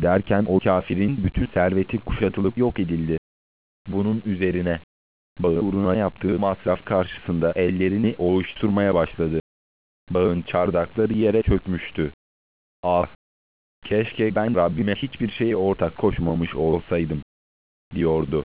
Derken o kafirin bütün serveti kuşatılıp yok edildi. Bunun üzerine bağı uğruna yaptığı masraf karşısında ellerini ovuşturmaya başladı. Bağın çardakları yere çökmüştü. Ah! Keşke ben Rabbime hiçbir şeye ortak koşmamış olsaydım, diyordu.